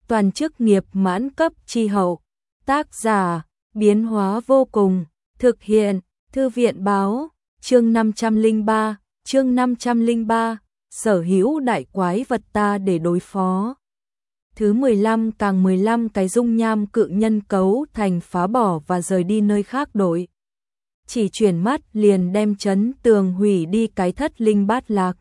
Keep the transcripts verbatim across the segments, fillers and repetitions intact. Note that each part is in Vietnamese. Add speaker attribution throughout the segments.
Speaker 1: toàn chức nghiệp mãn cấp chi hậu. Tác giả, biến hóa vô cùng, thực hiện, thư viện báo, chương năm trăm lẻ ba, chương năm trăm lẻ ba, sở hữu đại quái vật ta để đối phó. Thứ mười lăm càng mười lăm cái dung nham cự nhân cấu thành phá bỏ và rời đi nơi khác đội. Chỉ chuyển mắt liền đem chấn tường hủy đi cái thất linh bát lạc.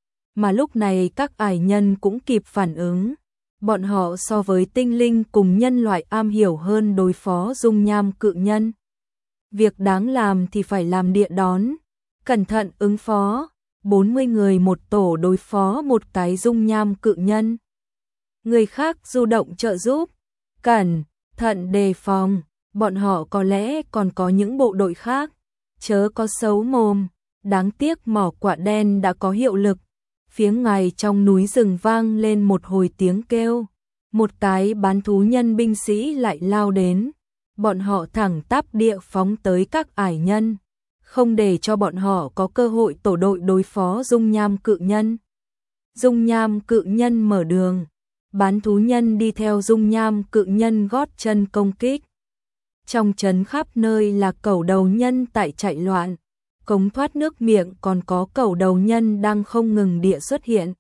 Speaker 1: Mà lúc này các ải nhân cũng kịp phản ứng. Bọn họ so với tinh linh cùng nhân loại am hiểu hơn đối phó dung nham cự nhân. Việc đáng làm thì phải làm địa đón. Cẩn thận ứng phó. bốn mươi người một tổ đối phó một cái dung nham cự nhân. Người khác du động trợ giúp. Cẩn thận đề phòng. Bọn họ có lẽ còn có những bộ đội khác. Chớ có xấu mồm. Đáng tiếc mỏ quạ đen đã có hiệu lực. Phía ngoài trong núi rừng vang lên một hồi tiếng kêu. Một cái bán thú nhân binh sĩ lại lao đến. Bọn họ thẳng tắp địa phóng tới các ải nhân. Không để cho bọn họ có cơ hội tổ đội đối phó dung nham cự nhân. Dung nham cự nhân mở đường. Bán thú nhân đi theo dung nham cự nhân gót chân công kích. Trong trấn khắp nơi là cẩu đầu nhân tại chạy loạn. Cống thoát nước miệng còn có cẩu đầu nhân đang không ngừng địa xuất hiện.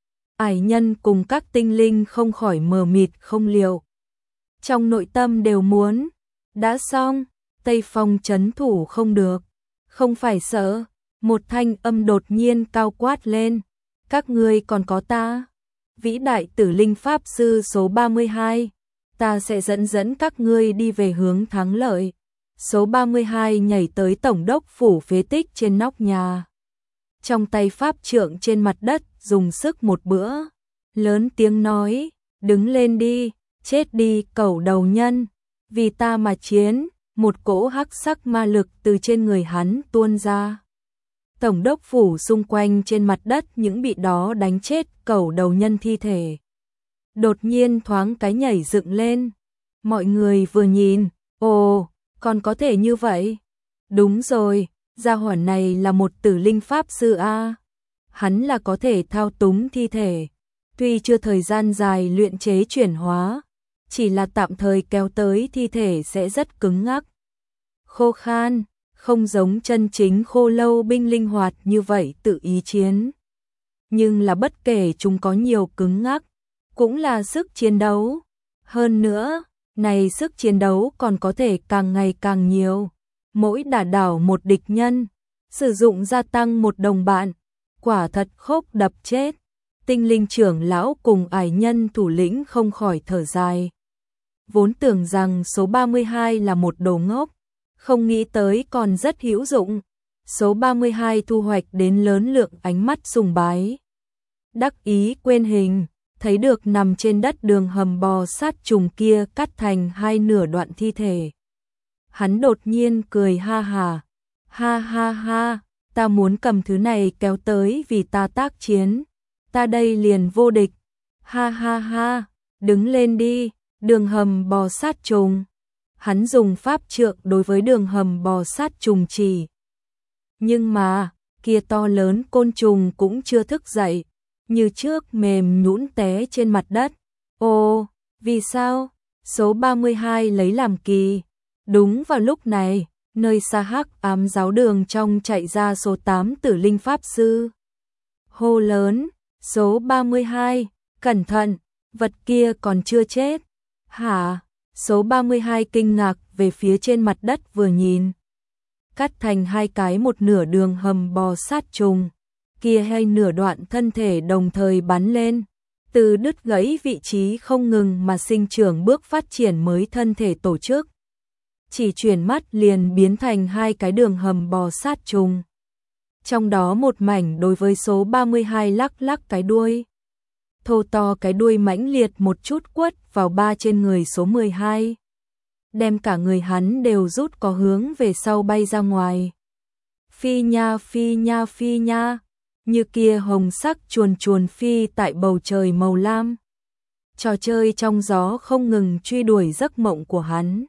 Speaker 1: Ải nhân cùng các tinh linh không khỏi mờ mịt không liệu. Trong nội tâm đều muốn. Đã xong, Tây Phong trấn thủ không được. Không phải sợ. Một thanh âm đột nhiên cao quát lên. Các ngươi còn có ta. Vĩ đại tử linh pháp sư số ba mươi hai. Ta sẽ dẫn dẫn các ngươi đi về hướng thắng lợi. Số ba mươi hai nhảy tới tổng đốc phủ phế tích trên nóc nhà. Trong tay pháp trượng trên mặt đất dùng sức một bữa. Lớn tiếng nói, đứng lên đi, chết đi cẩu đầu nhân. Vì ta mà chiến, một cỗ hắc sắc ma lực từ trên người hắn tuôn ra. Tổng đốc phủ xung quanh trên mặt đất những bị đó đánh chết cẩu đầu nhân thi thể. Đột nhiên thoáng cái nhảy dựng lên. Mọi người vừa nhìn, ồ, còn có thể như vậy? Đúng rồi, gia hỏa này là một tử linh pháp sư A. Hắn là có thể thao túng thi thể. Tuy chưa thời gian dài luyện chế chuyển hóa, chỉ là tạm thời kéo tới thi thể sẽ rất cứng ngắc. Khô khan, không giống chân chính khô lâu binh linh hoạt như vậy tự ý chiến. Nhưng là bất kể chúng có nhiều cứng ngắc, cũng là sức chiến đấu. Hơn nữa, này sức chiến đấu còn có thể càng ngày càng nhiều. Mỗi đả đảo một địch nhân, sử dụng gia tăng một đồng bạn. Quả thật khốc đập chết. Tinh linh trưởng lão cùng ải nhân thủ lĩnh không khỏi thở dài. Vốn tưởng rằng số ba mươi hai là một đồ ngốc, không nghĩ tới còn rất hữu dụng. Số ba mươi hai thu hoạch đến lớn lượng ánh mắt sùng bái. Đắc ý quên hình, thấy được nằm trên đất đường hầm bò sát trùng kia cắt thành hai nửa đoạn thi thể. Hắn đột nhiên cười ha hà. Ha ha ha, ta muốn cầm thứ này kéo tới vì ta tác chiến. Ta đây liền vô địch. Ha ha ha, đứng lên đi, đường hầm bò sát trùng. Hắn dùng pháp trượng đối với đường hầm bò sát trùng chỉ. Nhưng mà, kia to lớn côn trùng cũng chưa thức dậy. Như trước mềm nhũn té trên mặt đất. Ồ, vì sao? Số ba mươi hai lấy làm kỳ. Đúng vào lúc này, nơi xa hắc ám giáo đường trong chạy ra số tám tử linh pháp sư. Hô lớn, số ba mươi hai, cẩn thận, vật kia còn chưa chết. Hả? Số ba mươi hai kinh ngạc về phía trên mặt đất vừa nhìn. Cắt thành hai cái một nửa đường hầm bò sát trùng. Kia hay nửa đoạn thân thể đồng thời bắn lên. Từ đứt gãy vị trí không ngừng mà sinh trưởng bước phát triển mới thân thể tổ chức. Chỉ chuyển mắt liền biến thành hai cái đường hầm bò sát trùng. Trong đó một mảnh đối với số ba mươi hai lắc lắc cái đuôi. Thô to cái đuôi mãnh liệt một chút quất vào ba trên người số mười hai. Đem cả người hắn đều rút có hướng về sau bay ra ngoài. Phi nha phi nha phi nha. Như kia hồng sắc chuồn chuồn phi tại bầu trời màu lam. Trò chơi trong gió không ngừng truy đuổi giấc mộng của hắn.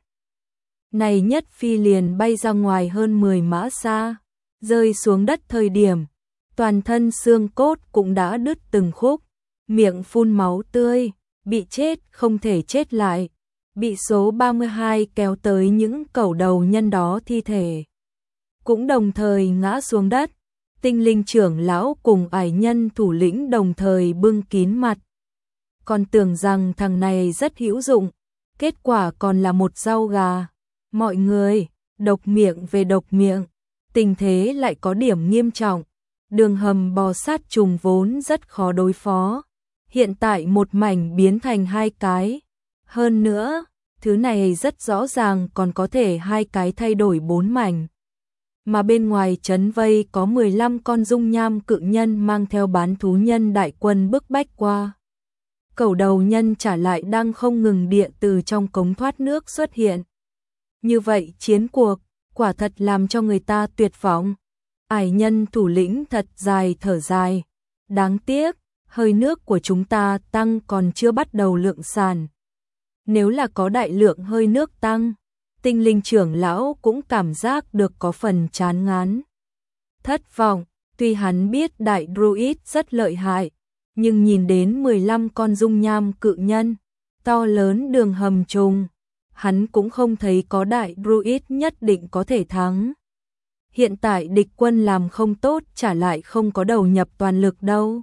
Speaker 1: Này nhất phi liền bay ra ngoài hơn mười mã xa, rơi xuống đất thời điểm, toàn thân xương cốt cũng đã đứt từng khúc, miệng phun máu tươi, bị chết không thể chết lại, bị số ba mươi hai kéo tới những cẩu đầu nhân đó thi thể. Cũng đồng thời ngã xuống đất, tinh linh trưởng lão cùng ải nhân thủ lĩnh đồng thời bưng kín mặt. Còn tưởng rằng thằng này rất hữu dụng, kết quả còn là một rau gà. Mọi người, độc miệng về độc miệng, tình thế lại có điểm nghiêm trọng. Đường hầm bò sát trùng vốn rất khó đối phó, hiện tại một mảnh biến thành hai cái. Hơn nữa, thứ này rất rõ ràng còn có thể hai cái thay đổi bốn mảnh. Mà bên ngoài trấn vây có mười lăm con dung nham cự nhân mang theo bán thú nhân đại quân bức bách qua. Cẩu đầu nhân trả lại đang không ngừng địa từ trong cống thoát nước xuất hiện. Như vậy chiến cuộc, quả thật làm cho người ta tuyệt vọng. Ải nhân thủ lĩnh thật dài thở dài. Đáng tiếc, hơi nước của chúng ta tăng còn chưa bắt đầu lượng sản. Nếu là có đại lượng hơi nước tăng, tinh linh trưởng lão cũng cảm giác được có phần chán ngán. Thất vọng, tuy hắn biết đại druid rất lợi hại, nhưng nhìn đến mười lăm con dung nham cự nhân, to lớn đường hầm trùng, hắn cũng không thấy có đại druid nhất định có thể thắng. Hiện tại địch quân làm không tốt trả lại không có đầu nhập toàn lực đâu.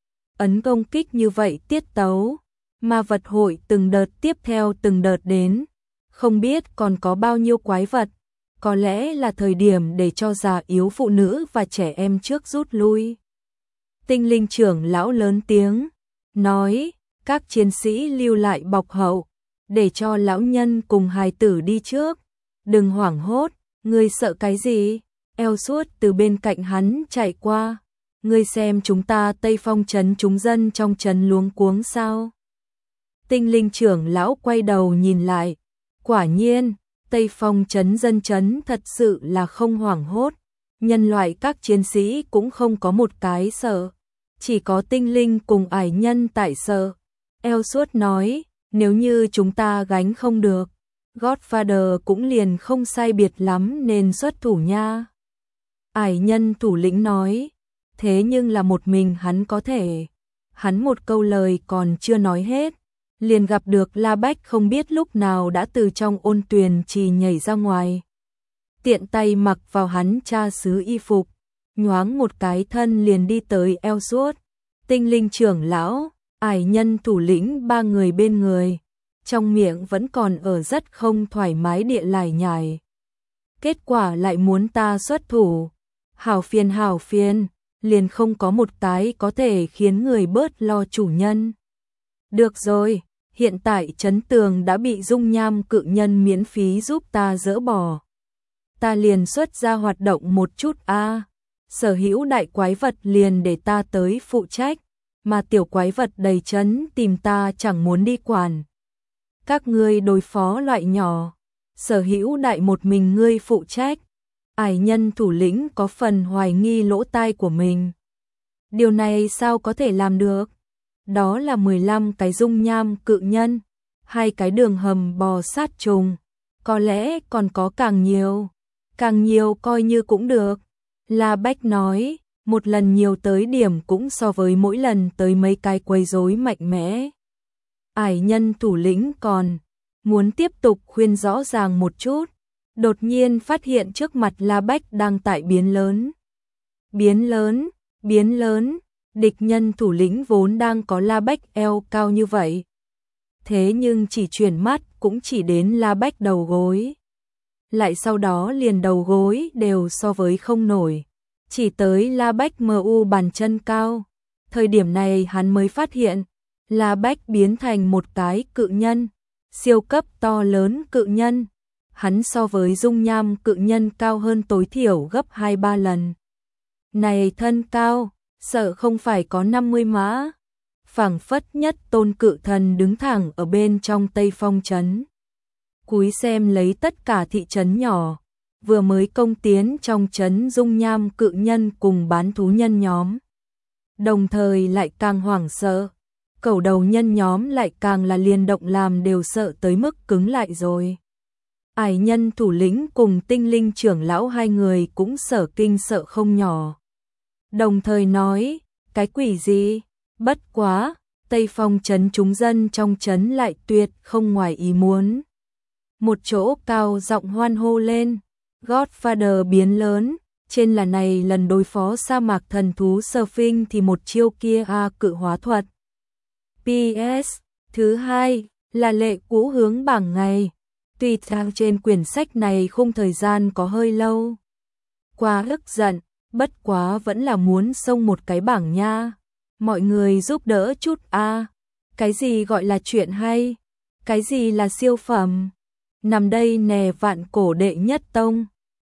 Speaker 1: Ấn công kích như vậy tiết tấu, ma vật hội từng đợt tiếp theo từng đợt đến, không biết còn có bao nhiêu quái vật, có lẽ là thời điểm để cho già yếu phụ nữ và trẻ em trước rút lui. Tinh linh trưởng lão lớn tiếng, nói, các chiến sĩ lưu lại bọc hậu, để cho lão nhân cùng hài tử đi trước. Đừng hoảng hốt, ngươi sợ cái gì? Eo suốt từ bên cạnh hắn chạy qua. Ngươi xem chúng ta Tây Phong trấn chúng dân trong trấn luống cuống sao? Tinh linh trưởng lão quay đầu nhìn lại. Quả nhiên, Tây Phong trấn dân trấn thật sự là không hoảng hốt. Nhân loại các chiến sĩ cũng không có một cái sợ. Chỉ có tinh linh cùng ải nhân tại sợ. Eo suốt nói, nếu như chúng ta gánh không được, Godfather cũng liền không sai biệt lắm nên xuất thủ nha. Ải nhân thủ lĩnh nói, thế nhưng là một mình hắn có thể. Hắn một câu lời còn chưa nói hết, liền gặp được La Bách không biết lúc nào đã từ trong ôn tuyền trì nhảy ra ngoài. Tiện tay mặc vào hắn cha xứ y phục, nhoáng một cái thân liền đi tới eo suốt. Tinh linh trưởng lão, ải nhân thủ lĩnh ba người bên người, trong miệng vẫn còn ở rất không thoải mái địa lải nhải. Kết quả lại muốn ta xuất thủ. Hảo phiền hảo phiền, liền không có một cái có thể khiến người bớt lo chủ nhân. Được rồi, hiện tại trấn tường đã bị dung nham cự nhân miễn phí giúp ta dỡ bỏ. Ta liền xuất ra hoạt động một chút a. Sở hữu đại quái vật liền để ta tới phụ trách, mà tiểu quái vật đầy trấn tìm ta chẳng muốn đi quản. Các ngươi đối phó loại nhỏ, sở hữu đại một mình ngươi phụ trách. Ải nhân thủ lĩnh có phần hoài nghi lỗ tai của mình. Điều này sao có thể làm được? Đó là mười lăm cái dung nham cự nhân, hai cái đường hầm bò sát trùng, có lẽ còn có càng nhiều. Càng nhiều coi như cũng được. La Bách nói, một lần nhiều tới điểm cũng so với mỗi lần tới mấy cái quấy rối mạnh mẽ. Ải nhân thủ lĩnh còn muốn tiếp tục khuyên rõ ràng một chút, đột nhiên phát hiện trước mặt La Bách đang tại biến lớn. Biến lớn, biến lớn, địch nhân thủ lĩnh vốn đang có La Bách eo cao như vậy. Thế nhưng chỉ chuyển mắt cũng chỉ đến La Bách đầu gối. Lại sau đó liền đầu gối đều so với không nổi. Chỉ tới La Bách mờ u bàn chân cao. Thời điểm này hắn mới phát hiện, La Bách biến thành một cái cự nhân, siêu cấp to lớn cự nhân. Hắn so với dung nham cự nhân cao hơn tối thiểu gấp hai ba lần. Này thân cao, sợ không phải có năm mươi mã. Phảng phất nhất tôn cự thần đứng thẳng ở bên trong Tây Phong trấn. Cúi xem lấy tất cả thị trấn nhỏ, vừa mới công tiến trong trấn dung nham cự nhân cùng bán thú nhân nhóm. Đồng thời lại càng hoảng sợ, cẩu đầu nhân nhóm lại càng là liên động làm đều sợ tới mức cứng lại rồi. Ải nhân thủ lĩnh cùng tinh linh trưởng lão hai người cũng sợ kinh sợ không nhỏ. Đồng thời nói, cái quỷ gì, bất quá, Tây Phong trấn chúng dân trong trấn lại tuyệt không ngoài ý muốn. Một chỗ cao giọng hoan hô lên, Godfather biến lớn, trên là này lần đối phó sa mạc thần thú Surfing thì một chiêu kia a cự hóa thuật. pê ét. Thứ hai là lệ cũ hướng bảng ngày. Tuy rằng trên quyển sách này khung thời gian có hơi lâu. Quá ức giận, bất quá vẫn là muốn xông một cái bảng nha. Mọi người giúp đỡ chút a. Cái gì gọi là chuyện hay? Cái gì là siêu phẩm? Nằm đây nè vạn cổ đệ nhất tông.